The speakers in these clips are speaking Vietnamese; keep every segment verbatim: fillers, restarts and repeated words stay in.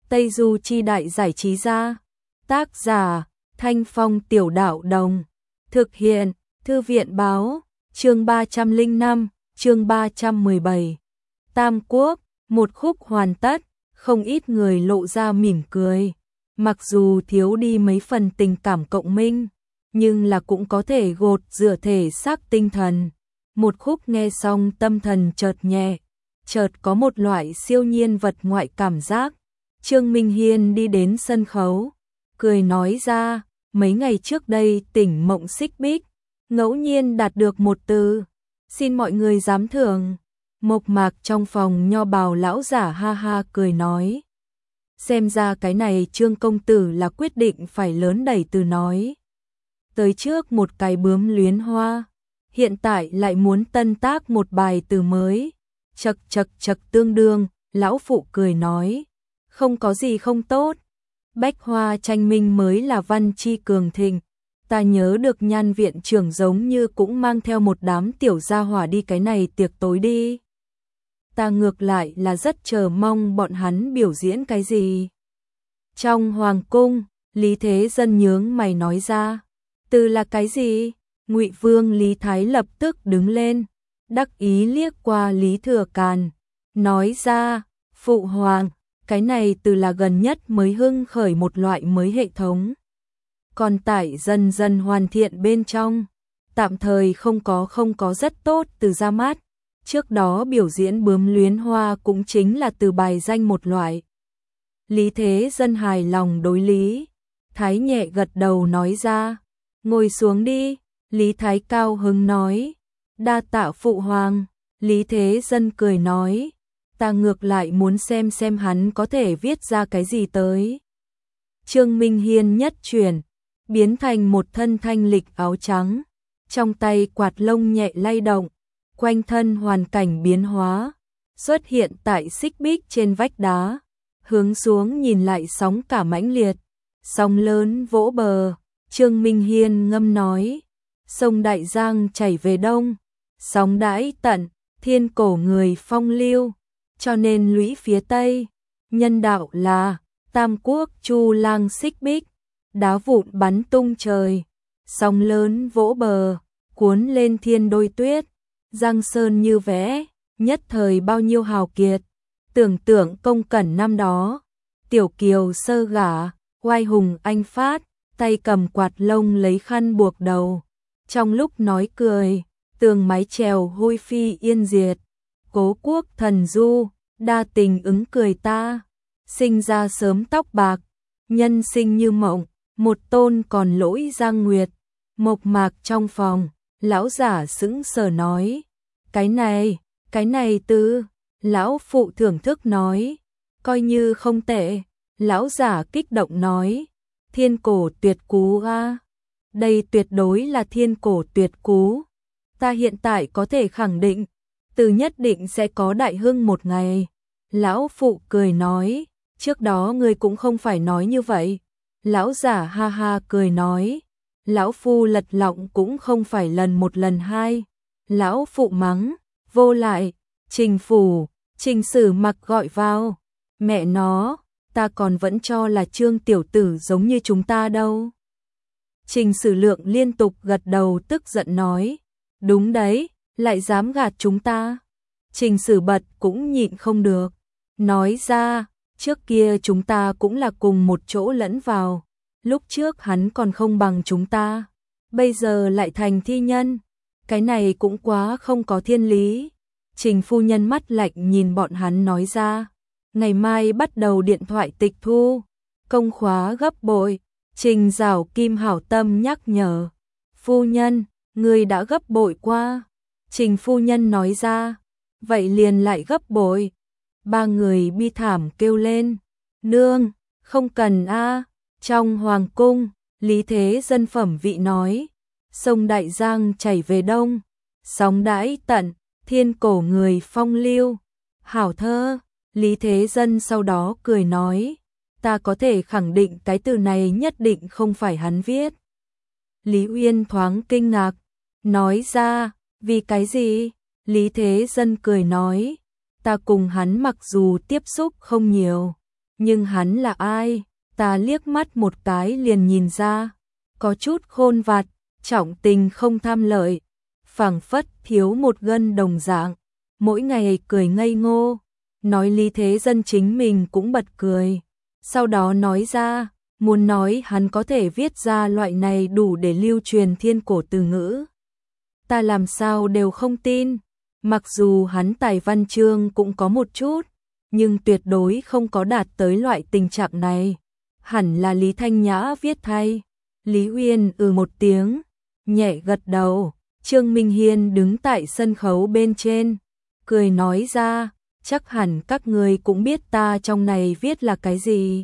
Tây Du Chi Đại Giải Trí Gia. Tác giả Thanh Phong Tiểu Đạo Đồng. Thực hiện Thư viện Báo. Chương ba trăm lẻ năm, chương ba trăm mười bảy. Tam Quốc, một khúc hoàn tất, không ít người lộ ra mỉm cười. Mặc dù thiếu đi mấy phần tình cảm cộng minh, nhưng là cũng có thể gột rửa thể xác tinh thần. Một khúc nghe xong tâm thần chợt nhẹ, chợt có một loại siêu nhiên vật ngoại cảm giác. Trương Minh Hiên đi đến sân khấu, cười nói ra, mấy ngày trước đây tỉnh mộng xích bích, ngẫu nhiên đạt được một từ, xin mọi người giám thưởng. Mộc mạc trong phòng nho bào lão giả ha ha cười nói. Xem ra cái này Trương công tử là quyết định phải lớn đẩy từ nói. Tới trước một cái bướm luyến hoa, hiện tại lại muốn tân tác một bài từ mới. Chật chật chật tương đương, lão phụ cười nói. Không có gì không tốt. Bách hoa tranh minh mới là văn chi cường thịnh. Ta nhớ được Nhan viện trưởng giống như cũng mang theo một đám tiểu gia hỏa đi cái này tiệc tối đi. Ta ngược lại là rất chờ mong bọn hắn biểu diễn cái gì. Trong hoàng cung, Lý Thế Dân nhướng mày nói ra. Từ là cái gì? Ngụy Vương Lý Thái lập tức đứng lên, đắc ý liếc qua Lý Thừa Càn, nói ra, phụ hoàng, cái này từ là gần nhất mới hưng khởi một loại mới hệ thống. Còn tại dần dần hoàn thiện bên trong, tạm thời không có không có rất tốt từ ra mắt. Trước đó biểu diễn bướm luyến hoa cũng chính là từ bài danh một loại. Lý Thế Dân hài lòng đối Lý Thái nhẹ gật đầu nói ra, ngồi xuống đi. Lý Thái cao hứng nói, đa tạ phụ hoàng. Lý Thế Dân cười nói, ta ngược lại muốn xem xem hắn có thể viết ra cái gì tới. Trương Minh Hiên nhất chuyển, biến thành một thân thanh lịch áo trắng, trong tay quạt lông nhẹ lay động, quanh thân hoàn cảnh biến hóa, xuất hiện tại xích bích trên vách đá, hướng xuống nhìn lại sóng cả mãnh liệt, sóng lớn vỗ bờ. Trương Minh Hiên ngâm nói, sông Đại Giang chảy về đông, sóng đãi tận, thiên cổ người phong lưu, cho nên lũy phía tây, nhân đạo là Tam Quốc Chu Lang xích bích, đá vụn bắn tung trời, sóng lớn vỗ bờ, cuốn lên thiên đôi tuyết, giang sơn như vẽ, nhất thời bao nhiêu hào kiệt, tưởng tượng công cẩn năm đó, tiểu kiều sơ gả, oai hùng anh phát, tay cầm quạt lông lấy khăn buộc đầu, trong lúc nói cười, tường mái chèo hôi phi yên diệt, cố quốc thần du, đa tình ứng cười ta, sinh ra sớm tóc bạc, nhân sinh như mộng, một tôn còn lỗi giang nguyệt. Mộc mạc trong phòng, lão giả sững sờ nói, cái này, cái này tư, lão phụ thưởng thức nói, coi như không tệ. Lão giả kích động nói, thiên cổ tuyệt cú a, đây tuyệt đối là thiên cổ tuyệt cú. Ta hiện tại có thể khẳng định, từ nhất định sẽ có đại hưng một ngày. Lão phụ cười nói, trước đó ngươi cũng không phải nói như vậy. Lão giả ha ha cười nói, lão phu lật lọng cũng không phải lần một lần hai. Lão phụ mắng, vô lại, Trình phủ, Trình Sử Mặc gọi vào, mẹ nó, ta còn vẫn cho là Trương tiểu tử giống như chúng ta đâu. Trình Sử Lượng liên tục gật đầu tức giận nói, đúng đấy, lại dám gạt chúng ta. Trình Sử Bật cũng nhịn không được, nói ra, trước kia chúng ta cũng là cùng một chỗ lẫn vào, lúc trước hắn còn không bằng chúng ta, bây giờ lại thành thi nhân, cái này cũng quá không có thiên lý. Trình phu nhân mắt lạnh nhìn bọn hắn nói ra, ngày mai bắt đầu điện thoại tịch thu, công khóa gấp bội. Trình Giảo Kim hảo tâm nhắc nhở, phu nhân, người đã gấp bội qua. Trình phu nhân nói ra, vậy liền lại gấp bội. Ba người bi thảm kêu lên, nương, không cần a. Trong hoàng cung, Lý Thế Dân phẩm vị nói, sông Đại Giang chảy về đông, sóng đãi tận, thiên cổ người phong lưu. Hảo thơ. Lý Thế Dân sau đó cười nói, ta có thể khẳng định cái từ này nhất định không phải hắn viết. Lý Uyên thoáng kinh ngạc, nói ra, vì cái gì? Lý Thế Dân cười nói, ta cùng hắn mặc dù tiếp xúc không nhiều, Nhưng hắn là ai? Ta liếc mắt một cái liền nhìn ra, có chút khôn vặt, trọng tình không tham lợi, phảng phất thiếu một gân đồng dạng, mỗi ngày cười ngây ngô, nói Lý Thế Dân chính mình cũng bật cười, sau đó nói ra, muốn nói hắn có thể viết ra loại này đủ để lưu truyền thiên cổ từ ngữ. Ta làm sao đều không tin, mặc dù hắn tài văn chương cũng có một chút, nhưng tuyệt đối không có đạt tới loại tình trạng này. Hẳn là Lý Thanh Nhã viết thay. Lý Uyên ừ một tiếng, nhẹ gật đầu. Trương Minh Hiên đứng tại sân khấu bên trên, cười nói ra, chắc hẳn các người cũng biết ta trong này viết là cái gì.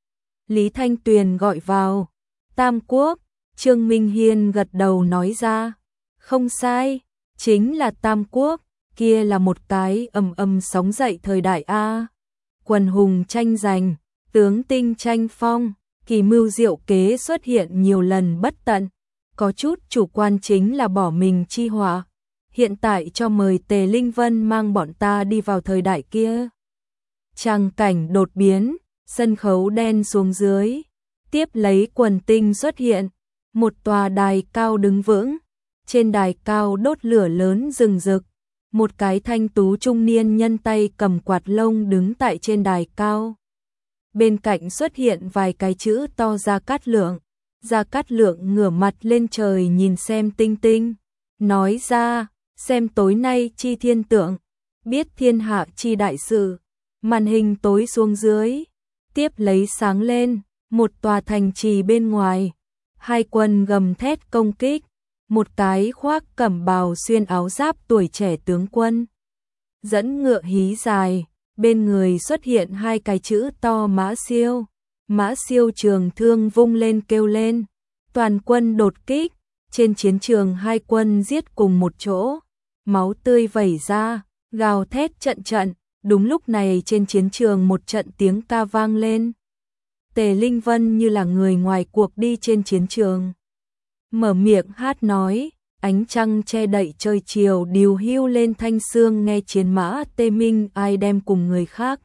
Lý Thanh Tuyền gọi vào, Tam Quốc. Trương Minh Hiên gật đầu nói ra, không sai, chính là Tam Quốc, kia là một cái ầm ầm sóng dậy thời đại A. Quần hùng tranh giành, tướng tinh tranh phong, kỳ mưu diệu kế xuất hiện nhiều lần bất tận, có chút chủ quan chính là bỏ mình chi họa. Hiện tại cho mời Tề Linh Vân mang bọn ta đi vào thời đại kia. Tràng cảnh đột biến, sân khấu đen xuống dưới, tiếp lấy quần tinh xuất hiện, một tòa đài cao đứng vững, trên đài cao đốt lửa lớn rừng rực, một cái thanh tú trung niên nhân tay cầm quạt lông đứng tại trên đài cao. Bên cạnh xuất hiện vài cái chữ to Gia Cát Lượng. Gia Cát Lượng ngửa mặt lên trời nhìn xem tinh tinh, nói ra, xem tối nay chi thiên tượng, biết thiên hạ chi đại sự. Màn hình tối xuống dưới, tiếp lấy sáng lên, một tòa thành trì bên ngoài, hai quân gầm thét công kích, một cái khoác cẩm bào xuyên áo giáp tuổi trẻ tướng quân, dẫn ngựa hí dài, bên người xuất hiện hai cái chữ to Mã Siêu. Mã Siêu trường thương vung lên kêu lên, toàn quân đột kích, trên chiến trường hai quân giết cùng một chỗ, máu tươi vẩy ra, gào thét trận trận. Đúng lúc này trên chiến trường một trận tiếng ca vang lên. Tề Linh Vân như là người ngoài cuộc đi trên chiến trường, mở miệng hát nói, ánh trăng che đậy trời chiều điều hưu lên thanh xương, nghe chiến mã tê minh ai đem cùng người khác.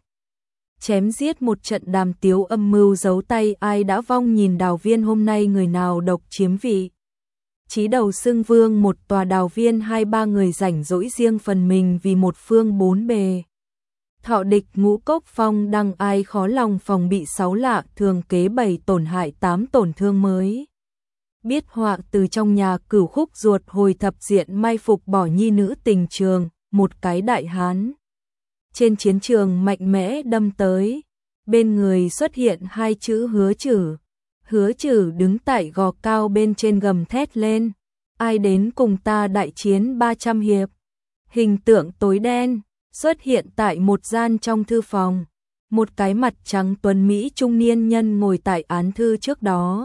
Chém giết một trận đàm tiếu âm mưu giấu tay ai đã vong, nhìn Đào Viên hôm nay người nào độc chiếm vị. Chí đầu xưng vương một tòa Đào Viên hai ba người rảnh rỗi riêng phần mình vì một phương bốn bề. Thọ địch ngũ cốc phong đăng ai khó lòng phòng bị sáu lạ thường kế bảy tổn hại tám tổn thương mới. Biết họa từ trong nhà cửu khúc ruột hồi thập diện mai phục bỏ nhi nữ tình trường, một cái đại hán. Trên chiến trường mạnh mẽ đâm tới, bên người xuất hiện hai chữ Hứa Chử. Hứa Chử đứng tại gò cao bên trên gầm thét lên, ai đến cùng ta đại chiến ba trăm hiệp. Hình tượng tối đen xuất hiện tại một gian trong thư phòng, một cái mặt trắng tuấn mỹ trung niên nhân ngồi tại án thư trước đó.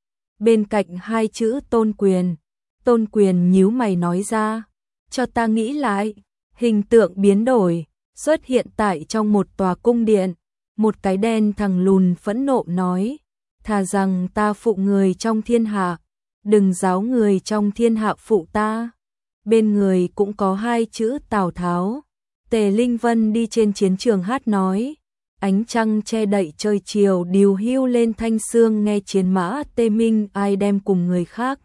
Bên cạnh hai chữ Tôn Quyền. Tôn Quyền nhíu mày nói ra, cho ta nghĩ lại. Hình tượng biến đổi, xuất hiện tại trong một tòa cung điện, một cái đen thằng lùn phẫn nộ nói, thà rằng ta phụ người trong thiên hạ, đừng giáo người trong thiên hạ phụ ta. Bên người cũng có hai chữ Tào Tháo. Tề Linh Vân đi trên chiến trường hát nói, ánh trăng che đậy trời chiều điều hưu lên thanh xương, nghe chiến mã tê minh ai đem cùng người khác.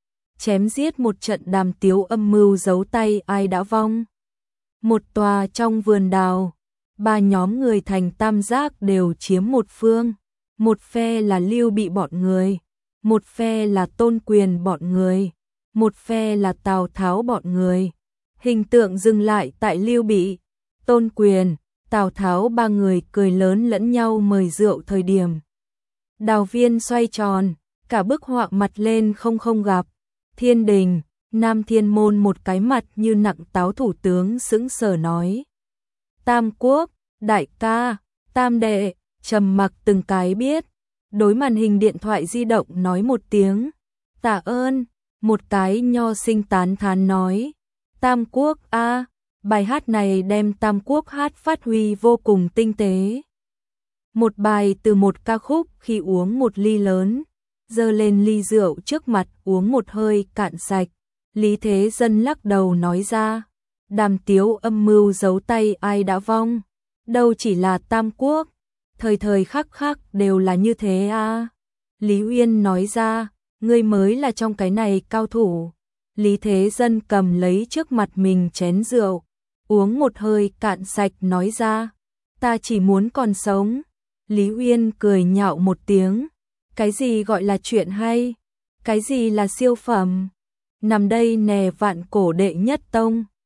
Chém giết một trận đàm tiếu âm mưu giấu tay ai đã vong. Một tòa trong vườn đào, ba nhóm người thành tam giác đều chiếm một phương. Một phe là Lưu Bị bọn người, một phe là Tôn Quyền bọn người, một phe là Tào Tháo bọn người. Hình tượng dừng lại tại Lưu Bị, Tôn Quyền, Tào Tháo ba người cười lớn lẫn nhau mời rượu thời điểm. Đào viên xoay tròn, cả bức họa mặt lên không không gặp. Thiên đình, Nam Thiên Môn một cái mặt như nặng táo thủ tướng sững sờ nói. Tam Quốc, đại ca, tam đệ, trầm mặc từng cái biết. Đối màn hình điện thoại di động nói một tiếng. Tạ ơn, một cái nho sinh tán thán nói. Tam Quốc a, bài hát này đem Tam Quốc hát phát huy vô cùng tinh tế. Một bài từ một ca khúc khi uống một ly lớn, giơ lên ly rượu trước mặt uống một hơi cạn sạch. Lý Thế Dân lắc đầu nói ra, đàm tiếu âm mưu giấu tay ai đã vong, đâu chỉ là Tam Quốc, thời thời khắc khắc đều là như thế à. Lý Uyên nói ra, ngươi mới là trong cái này cao thủ. Lý Thế Dân cầm lấy trước mặt mình chén rượu, uống một hơi cạn sạch nói ra, ta chỉ muốn còn sống. Lý Uyên cười nhạo một tiếng, cái gì gọi là chuyện hay, cái gì là siêu phẩm, nằm đây nè vạn cổ đệ nhất tông.